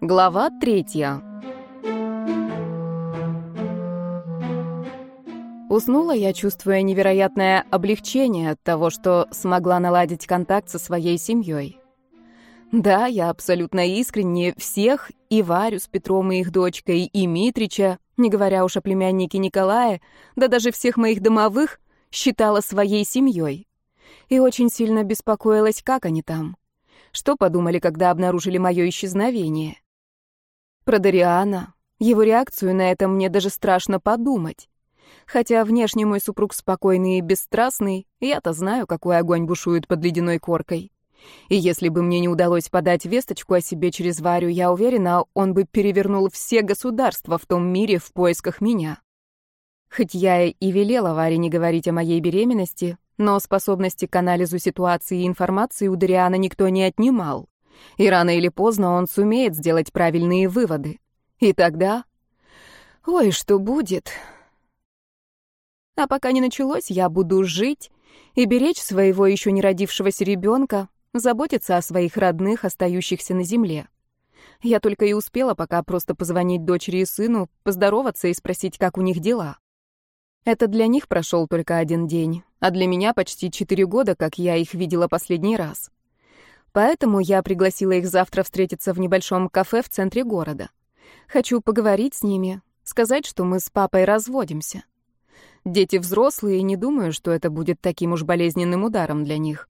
Глава 3. Уснула я, чувствуя невероятное облегчение от того, что смогла наладить контакт со своей семьей. Да, я абсолютно искренне всех, и Варю с Петром и их дочкой, и Митрича, не говоря уж о племяннике Николае, да даже всех моих домовых, считала своей семьей. И очень сильно беспокоилась, как они там. Что подумали, когда обнаружили мое исчезновение? Про Дариана, его реакцию на это мне даже страшно подумать. Хотя внешне мой супруг спокойный и бесстрастный, я-то знаю, какой огонь бушует под ледяной коркой. И если бы мне не удалось подать весточку о себе через Варю, я уверена, он бы перевернул все государства в том мире в поисках меня. Хоть я и велела Варе не говорить о моей беременности, но способности к анализу ситуации и информации у Дариана никто не отнимал. И рано или поздно он сумеет сделать правильные выводы. И тогда... Ой, что будет? А пока не началось, я буду жить и беречь своего еще не родившегося ребенка, заботиться о своих родных, остающихся на земле. Я только и успела пока просто позвонить дочери и сыну, поздороваться и спросить, как у них дела. Это для них прошел только один день, а для меня почти 4 года, как я их видела последний раз. Поэтому я пригласила их завтра встретиться в небольшом кафе в центре города. Хочу поговорить с ними, сказать, что мы с папой разводимся. Дети взрослые, и не думаю, что это будет таким уж болезненным ударом для них.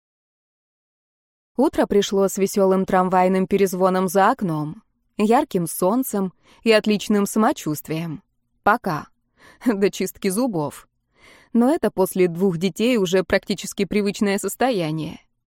Утро пришло с веселым трамвайным перезвоном за окном, ярким солнцем и отличным самочувствием. Пока. До чистки зубов. Но это после 2 детей уже практически привычное состояние.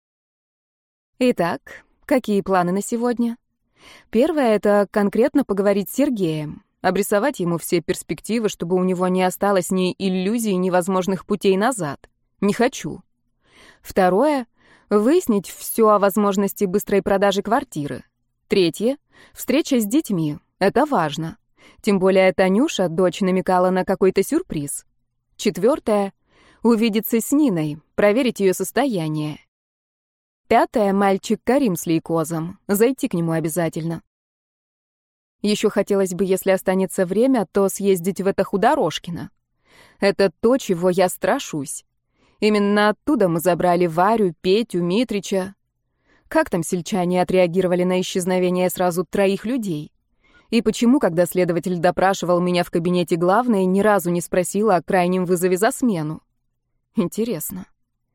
Итак, какие планы на сегодня? Первое — это конкретно поговорить с Сергеем, обрисовать ему все перспективы, чтобы у него не осталось ни иллюзий, ни возможных путей назад. Не хочу. Второе — выяснить все о возможности быстрой продажи квартиры. Третье — встреча с детьми. Это важно. Тем более Танюша, дочь, намекала на какой-то сюрприз. Четвертое — увидеться с Ниной, проверить ее состояние. Пятое — мальчик Карим с лейкозом. Зайти к нему обязательно. Еще хотелось бы, если останется время, то съездить в это Худорошкино. Это то, чего я страшусь. Именно оттуда мы забрали Варю, Петю, Митрича. Как там сельчане отреагировали на исчезновение сразу 3 людей? И почему, когда следователь допрашивал меня в кабинете главной, ни разу не спросила о крайнем вызове за смену? Интересно.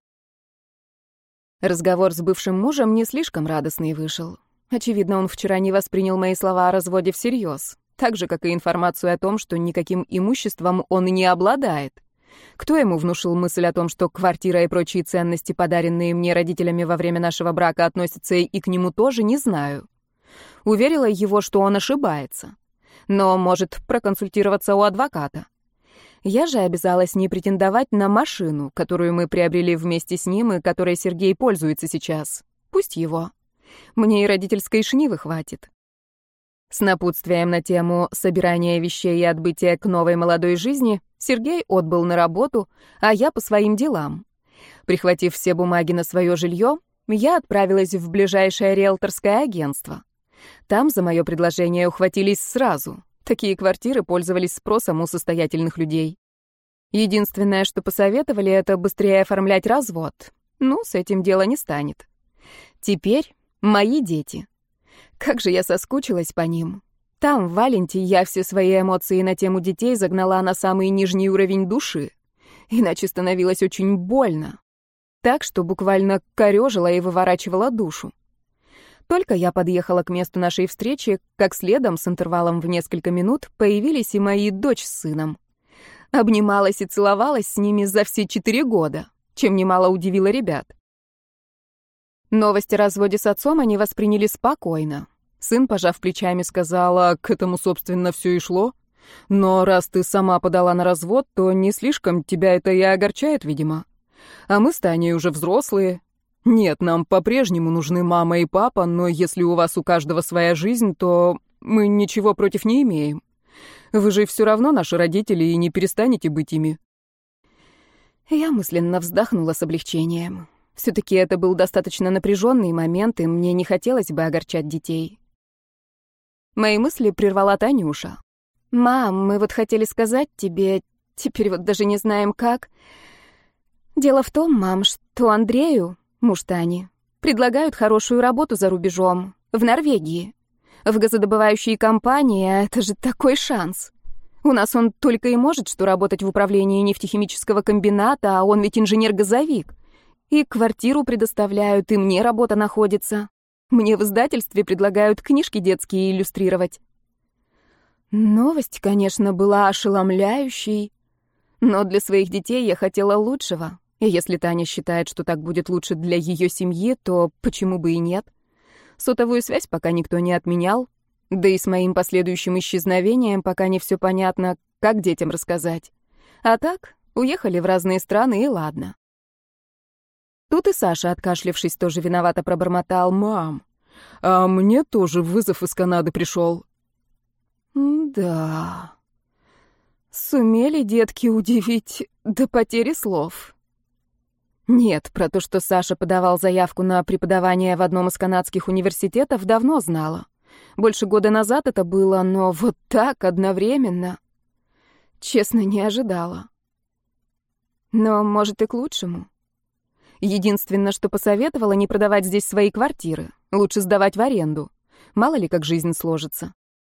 Разговор с бывшим мужем не слишком радостный вышел. Очевидно, он вчера не воспринял мои слова о разводе всерьез, так же, как и информацию о том, что никаким имуществом он и не обладает. Кто ему внушил мысль о том, что квартира и прочие ценности, подаренные мне родителями во время нашего брака, относятся и к нему тоже, не знаю. Уверила его, что он ошибается, но может проконсультироваться у адвоката. Я же обязалась не претендовать на машину, которую мы приобрели вместе с ним и которой Сергей пользуется сейчас. Пусть его. Мне и родительской шнивы хватит. С напутствием на тему собирания вещей и отбытия к новой молодой жизни Сергей отбыл на работу, а я по своим делам. Прихватив все бумаги на свое жилье, я отправилась в ближайшее риэлторское агентство. Там за мое предложение ухватились сразу. Такие квартиры пользовались спросом у состоятельных людей. Единственное, что посоветовали, это быстрее оформлять развод. Ну, с этим дело не станет. Теперь мои дети. Как же я соскучилась по ним. Там, в Валенте, я все свои эмоции на тему детей загнала на самый нижний уровень души. Иначе становилось очень больно. Так, что буквально корёжила и выворачивала душу. Только я подъехала к месту нашей встречи, как следом, с интервалом в несколько минут, появились и мои дочь с сыном. Обнималась и целовалась с ними за все 4 года, чем немало удивило ребят. Новость о разводе с отцом они восприняли спокойно. Сын, пожав плечами, сказала, к этому, собственно, все и шло. Но раз ты сама подала на развод, то не слишком тебя это и огорчает, видимо. А мы с Таней уже взрослые. Нет, нам по-прежнему нужны мама и папа, но если у вас у каждого своя жизнь, то мы ничего против не имеем. Вы же все равно наши родители и не перестанете быть ими. Я мысленно вздохнула с облегчением. Все-таки это был достаточно напряженный момент, и мне не хотелось бы огорчать детей. Мои мысли прервала Танюша. «Мам, мы вот хотели сказать тебе, теперь вот даже не знаем как. Дело в том, мам, что Андрею, муж Тани, предлагают хорошую работу за рубежом, в Норвегии. В газодобывающей компании, а это же такой шанс. У нас он только и может что работать в управлении нефтехимического комбината, а он ведь инженер-газовик. И квартиру предоставляют, и мне работа находится. Мне в издательстве предлагают книжки детские иллюстрировать». Новость, конечно, была ошеломляющей, но для своих детей я хотела лучшего. И если Таня считает, что так будет лучше для ее семьи, то почему бы и нет? Сотовую связь пока никто не отменял, да и с моим последующим исчезновением пока не все понятно, как детям рассказать. А так, уехали в разные страны, и ладно. Тут и Саша, откашлявшись, тоже виновато пробормотал: «Мам, а мне тоже вызов из Канады пришел». Да, сумели детки удивить до потери слов. Нет, про то, что Саша подавал заявку на преподавание в одном из канадских университетов, давно знала. Больше года назад это было, но вот так одновременно. Честно, не ожидала. Но, может, и к лучшему. Единственное, что посоветовала, не продавать здесь свои квартиры. Лучше сдавать в аренду. Мало ли, как жизнь сложится.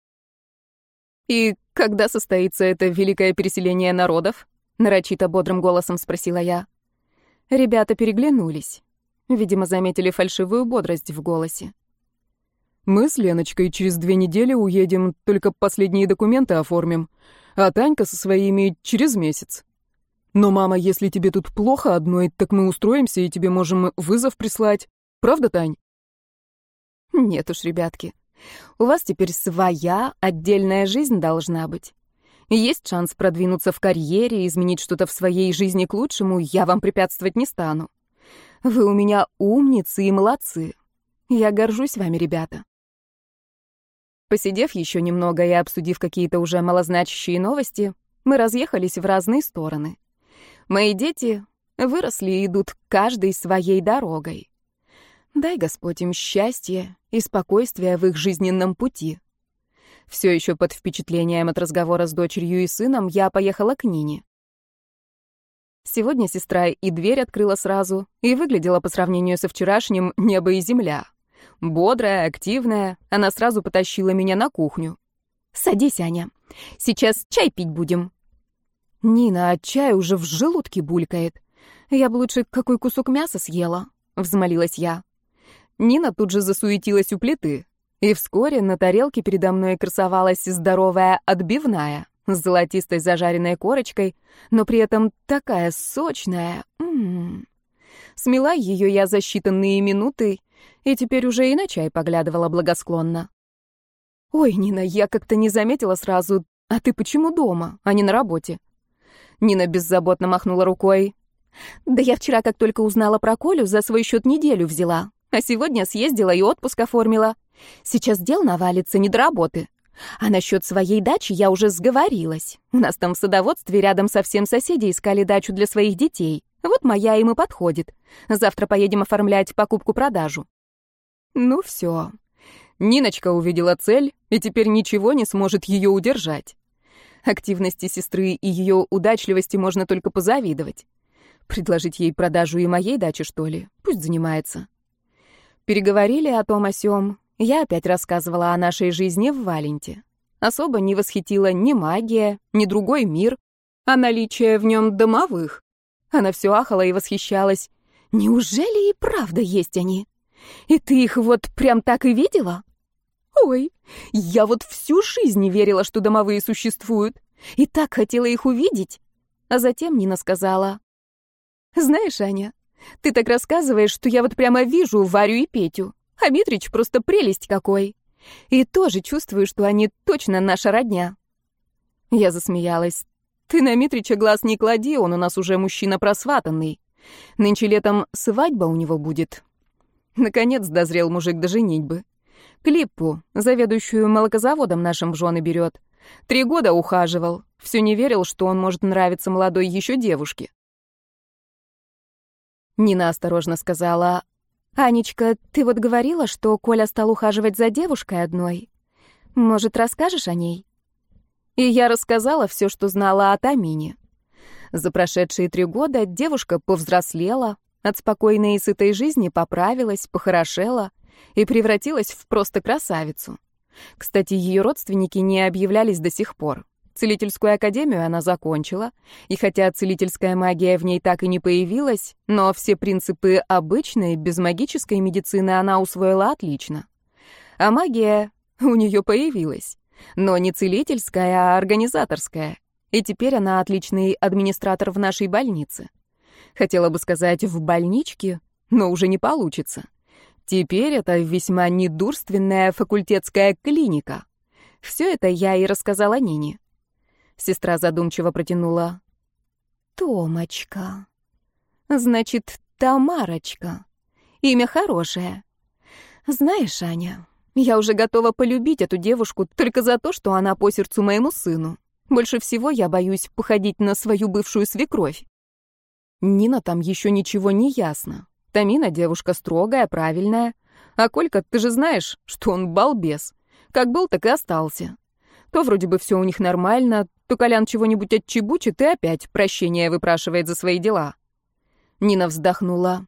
«И когда состоится это великое переселение народов?» — нарочито бодрым голосом спросила я. Ребята переглянулись. Видимо, заметили фальшивую бодрость в голосе. «Мы с Леночкой через 2 недели уедем, только последние документы оформим, а Танька со своими через месяц. Но, мама, если тебе тут плохо одной, так мы устроимся и тебе можем вызов прислать. Правда, Тань?» «Нет уж, ребятки. У вас теперь своя отдельная жизнь должна быть. Есть шанс продвинуться в карьере, изменить что-то в своей жизни к лучшему, я вам препятствовать не стану. Вы у меня умницы и молодцы. Я горжусь вами, ребята». Посидев еще немного и обсудив какие-то уже малозначащие новости, мы разъехались в разные стороны. Мои дети выросли и идут каждой своей дорогой. Дай Господь им счастья и спокойствия в их жизненном пути. Все еще под впечатлением от разговора с дочерью и сыном я поехала к Нине. Сегодня сестра и дверь открыла сразу, и выглядела по сравнению со вчерашним небо и земля. Бодрая, активная, она сразу потащила меня на кухню. «Садись, Аня, сейчас чай пить будем». «Нина, а чай уже в желудке булькает. Я бы лучше какой кусок мяса съела», — взмолилась я. Нина тут же засуетилась у плиты, и вскоре на тарелке передо мной красовалась здоровая отбивная с золотистой зажаренной корочкой, но при этом такая сочная. Смела ее я за считанные минуты, и теперь уже и на чай поглядывала благосклонно. «Ой, Нина, я как-то не заметила сразу. А ты почему дома, а не на работе?» Нина беззаботно махнула рукой. «Да я вчера, как только узнала про Колю, за свой счет неделю взяла. А сегодня съездила и отпуск оформила. Сейчас дел навалится, не до работы. А насчет своей дачи я уже сговорилась. У нас там в садоводстве рядом совсем соседи искали дачу для своих детей. Вот моя им и подходит. Завтра поедем оформлять покупку-продажу». Ну все. Ниночка увидела цель, и теперь ничего не сможет ее удержать. Активности сестры и ее удачливости можно только позавидовать. Предложить ей продажу и моей дачи, что ли? Пусть занимается. Переговорили о том о сём. Я опять рассказывала о нашей жизни в Валенте. Особо не восхитила ни магия, ни другой мир, а наличие в нем домовых. Она все ахала и восхищалась. «Неужели и правда есть они? И ты их вот прям так и видела?» «Ой, я вот всю жизнь не верила, что домовые существуют, и так хотела их увидеть». А затем Нина сказала: «Знаешь, Аня, ты так рассказываешь, что я вот прямо вижу Варю и Петю, а Митрич просто прелесть какой. И тоже чувствую, что они точно наша родня». Я засмеялась. «Ты на Митрича глаз не клади, он у нас уже мужчина просватанный. Нынче летом свадьба у него будет». Наконец дозрел мужик до женитьбы. Клиппу, заведующую молокозаводом нашим в жены берет. 3 года ухаживал. Все не верил, что он может нравиться молодой еще девушке. Нина осторожно сказала: «Анечка, ты вот говорила, что Коля стал ухаживать за девушкой одной. Может, расскажешь о ней?» И я рассказала все, что знала о Тамине. За прошедшие 3 года девушка повзрослела, от спокойной и сытой жизни поправилась, похорошела и превратилась в просто красавицу. Кстати, ее родственники не объявлялись до сих пор. Целительскую академию она закончила, и хотя целительская магия в ней так и не появилась, но все принципы обычной, безмагической медицины она усвоила отлично. А магия у нее появилась, но не целительская, а организаторская, и теперь она отличный администратор в нашей больнице. Хотела бы сказать «в больничке», но уже не получится. Теперь это весьма недурственная факультетская клиника. Все это я и рассказала Нине. Сестра задумчиво протянула. «Томочка. Значит, Тамарочка. Имя хорошее. Знаешь, Аня, я уже готова полюбить эту девушку только за то, что она по сердцу моему сыну. Больше всего я боюсь походить на свою бывшую свекровь». Нина там еще ничего не ясно. Тамина девушка строгая, правильная. А Колька, ты же знаешь, что он балбес. Как был, так и остался. То вроде бы все у них нормально, то Колян чего-нибудь отчебучит и опять прощения выпрашивает за свои дела. Нина вздохнула.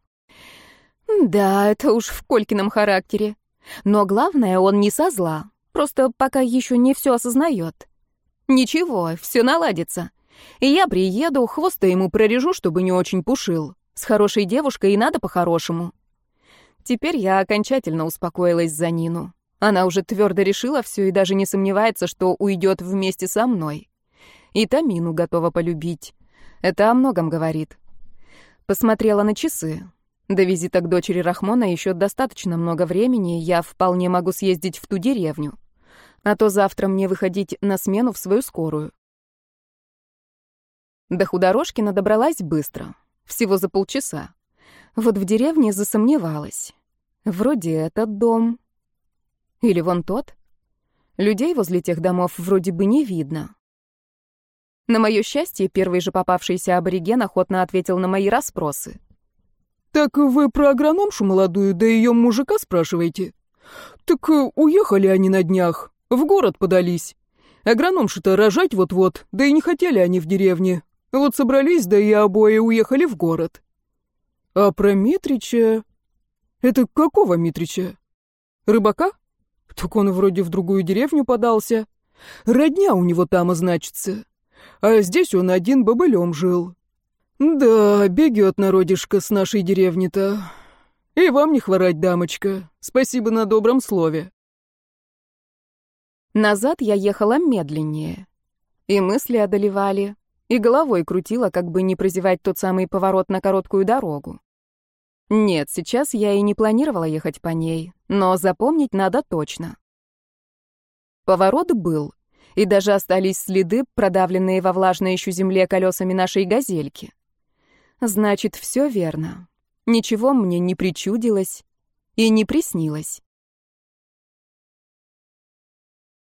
Да, это уж в Колькином характере. Но главное, он не со зла. Просто пока еще не все осознает. Ничего, все наладится. И я приеду, хвост-то ему прорежу, чтобы не очень пушил. С хорошей девушкой и надо по-хорошему. Теперь я окончательно успокоилась за Нину. Она уже твердо решила все и даже не сомневается, что уйдет вместе со мной. И Тамину готова полюбить. Это о многом говорит. Посмотрела на часы. До визита к дочери Рахмона еще достаточно много времени, я вполне могу съездить в ту деревню. А то завтра мне выходить на смену в свою скорую. До Худорожкина добралась быстро. Всего за полчаса. Вот в деревне засомневалась. Вроде этот дом. Или вон тот. Людей возле тех домов вроде бы не видно. На мое счастье, первый же попавшийся абориген охотно ответил на мои расспросы. «Так вы про агрономшу молодую, да ее мужика спрашиваете? Так уехали они на днях, в город подались. Агрономши-то рожать вот-вот, да и не хотели они в деревне. Вот собрались, да и обои уехали в город». «А про Митрича...» «Это какого Митрича? Рыбака? Так он вроде в другую деревню подался. Родня у него там, значится. А здесь он один бобылем жил. Да, бегет народишко с нашей деревни-то. И вам не хворать, дамочка. Спасибо на добром слове». Назад я ехала медленнее. И мысли одолевали, и головой крутила, как бы не прозевать тот самый поворот на короткую дорогу. Нет, сейчас я и не планировала ехать по ней, но запомнить надо точно. Поворот был, и даже остались следы, продавленные во влажной еще земле колесами нашей газельки. Значит, все верно. Ничего мне не причудилось и не приснилось.